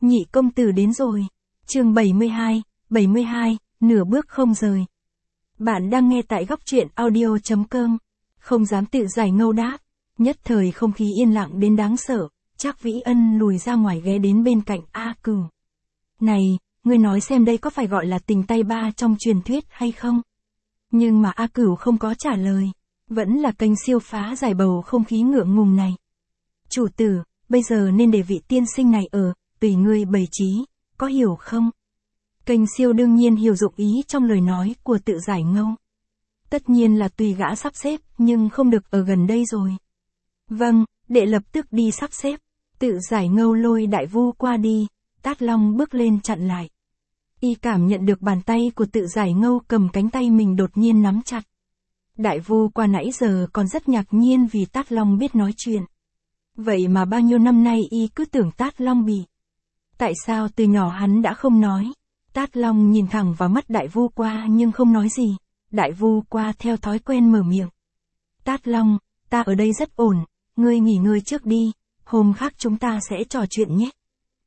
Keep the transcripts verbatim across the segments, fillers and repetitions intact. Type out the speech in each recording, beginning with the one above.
Nhị công tử đến rồi. Chương bảy mươi hai, bảy mươi hai, nửa bước không rời. Bạn đang nghe tại góc truyện audio chấm com. Không dám tự giải ngâu đáp. Nhất thời không khí yên lặng đến đáng sợ, Trác Vĩ Ân lùi ra ngoài ghé đến bên cạnh A Cửu. Này, ngươi nói xem đây có phải gọi là tình tay ba trong truyền thuyết hay không? Nhưng mà A Cửu không có trả lời, vẫn là kênh siêu phá giải bầu không khí ngượng ngùng này. Chủ tử, bây giờ nên để vị tiên sinh này ở, tùy ngươi bày trí, có hiểu không? Kênh siêu đương nhiên hiểu dụng ý trong lời nói của tự giải ngâu. Tất nhiên là tùy gã sắp xếp, nhưng không được ở gần đây rồi. Vâng, đệ lập tức đi sắp xếp. Tự giải ngâu lôi đại vu qua đi, Tát Long bước lên chặn lại. Y cảm nhận được bàn tay của tự giải ngâu cầm cánh tay mình đột nhiên nắm chặt. Đại vu qua nãy giờ còn rất ngạc nhiên vì Tát Long biết nói chuyện. Vậy mà bao nhiêu năm nay y cứ tưởng Tát Long bị. Tại sao từ nhỏ hắn đã không nói? Tát Long nhìn thẳng vào mắt đại vu qua nhưng không nói gì. Đại vu qua theo thói quen mở miệng. Tát Long, ta ở đây rất ổn, ngươi nghỉ ngơi trước đi, hôm khác chúng ta sẽ trò chuyện nhé.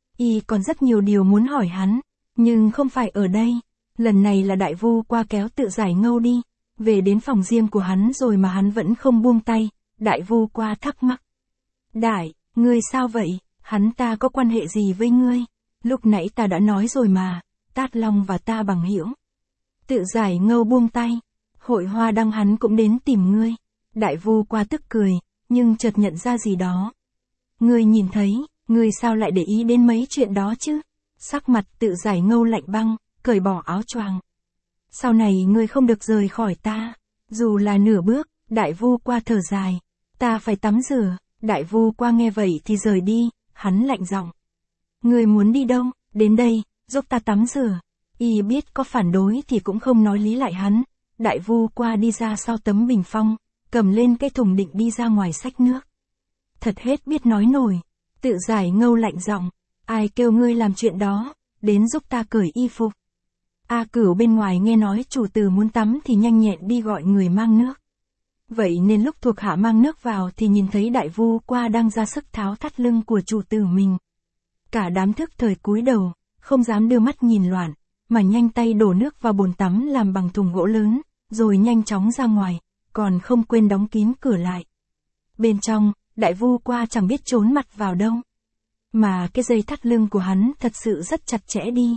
Y còn rất nhiều điều muốn hỏi hắn, nhưng không phải ở đây. Lần này là đại vu qua kéo tự giải ngâu đi, về đến phòng riêng của hắn rồi mà hắn vẫn không buông tay. Đại vu qua thắc mắc. Đại, ngươi sao vậy, hắn ta có quan hệ gì với ngươi? Lúc nãy ta đã nói rồi mà, Tát Long và ta bằng hữu. Tự giải ngâu buông tay, hội hoa đăng hắn cũng đến tìm ngươi. Đại vu qua tức cười, nhưng chợt nhận ra gì đó. Ngươi nhìn thấy, ngươi sao lại để ý đến mấy chuyện đó chứ? Sắc mặt tự giải ngâu lạnh băng, cởi bỏ áo choàng. Sau này ngươi không được rời khỏi ta, dù là nửa bước. Đại vu qua thở dài. Ta phải tắm rửa. Đại vu qua nghe vậy thì rời đi, hắn lạnh giọng. Ngươi muốn đi đâu? Đến đây, giúp ta tắm rửa. Y biết có phản đối thì cũng không nói lý lại hắn. Đại vu qua đi ra sau tấm bình phong, cầm lên cái thùng định đi ra ngoài xách nước. Thật hết biết nói nổi. Tự giải ngâu lạnh giọng. Ai kêu ngươi làm chuyện đó, đến giúp ta cởi y phục. A Cửu bên ngoài nghe nói chủ tử muốn tắm thì nhanh nhẹn đi gọi người mang nước. Vậy nên lúc thuộc hạ mang nước vào thì nhìn thấy đại vu qua đang ra sức tháo thắt lưng của chủ tử mình. Cả đám thức thời cúi đầu, không dám đưa mắt nhìn loạn, mà nhanh tay đổ nước vào bồn tắm làm bằng thùng gỗ lớn, rồi nhanh chóng ra ngoài, còn không quên đóng kín cửa lại. Bên trong, đại vu qua chẳng biết trốn mặt vào đâu. Mà cái dây thắt lưng của hắn thật sự rất chặt chẽ đi.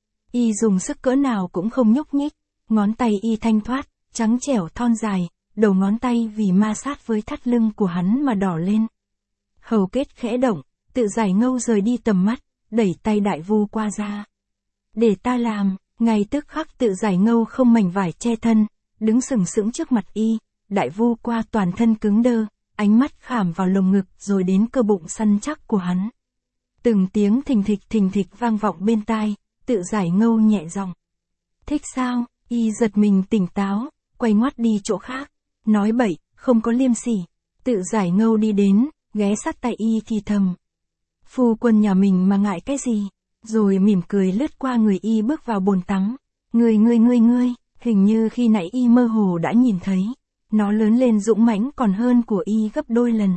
Y dùng sức cỡ nào cũng không nhúc nhích, ngón tay y thanh thoát, trắng trẻo thon dài, đầu ngón tay vì ma sát với thắt lưng của hắn mà đỏ lên. Hầu kết khẽ động, tự giải ngâu rời đi tầm mắt, đẩy tay đại vu qua ra. Để ta làm, ngay tức khắc tự giải ngâu không mảnh vải che thân, đứng sừng sững trước mặt y, đại vu qua toàn thân cứng đơ, ánh mắt khảm vào lồng ngực rồi đến cơ bụng săn chắc của hắn. Từng tiếng thình thịch thình thịch vang vọng bên tai, tự giải ngâu nhẹ giọng. Thích sao? Y giật mình tỉnh táo, quay ngoắt đi chỗ khác. Nói bậy, không có liêm sỉ. Tự giải ngâu đi đến, ghé sát tay y thì thầm. Phu quân nhà mình mà ngại cái gì? Rồi mỉm cười lướt qua người y bước vào bồn tắm. Ngươi ngươi ngươi ngươi, hình như khi nãy y mơ hồ đã nhìn thấy. Nó lớn lên dũng mãnh còn hơn của y gấp đôi lần.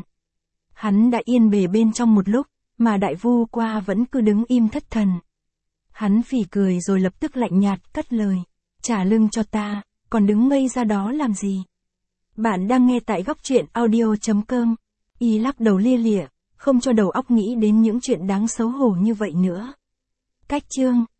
Hắn đã yên bề bên trong một lúc, mà đại vu qua vẫn cứ đứng im thất thần. Hắn phì cười rồi lập tức lạnh nhạt cất lời. Trả lưng cho ta, còn đứng ngây ra đó làm gì? Bạn đang nghe tại góc truyện audio chấm com. Y lắc đầu lia lịa, không cho đầu óc nghĩ đến những chuyện đáng xấu hổ như vậy nữa. Cách chương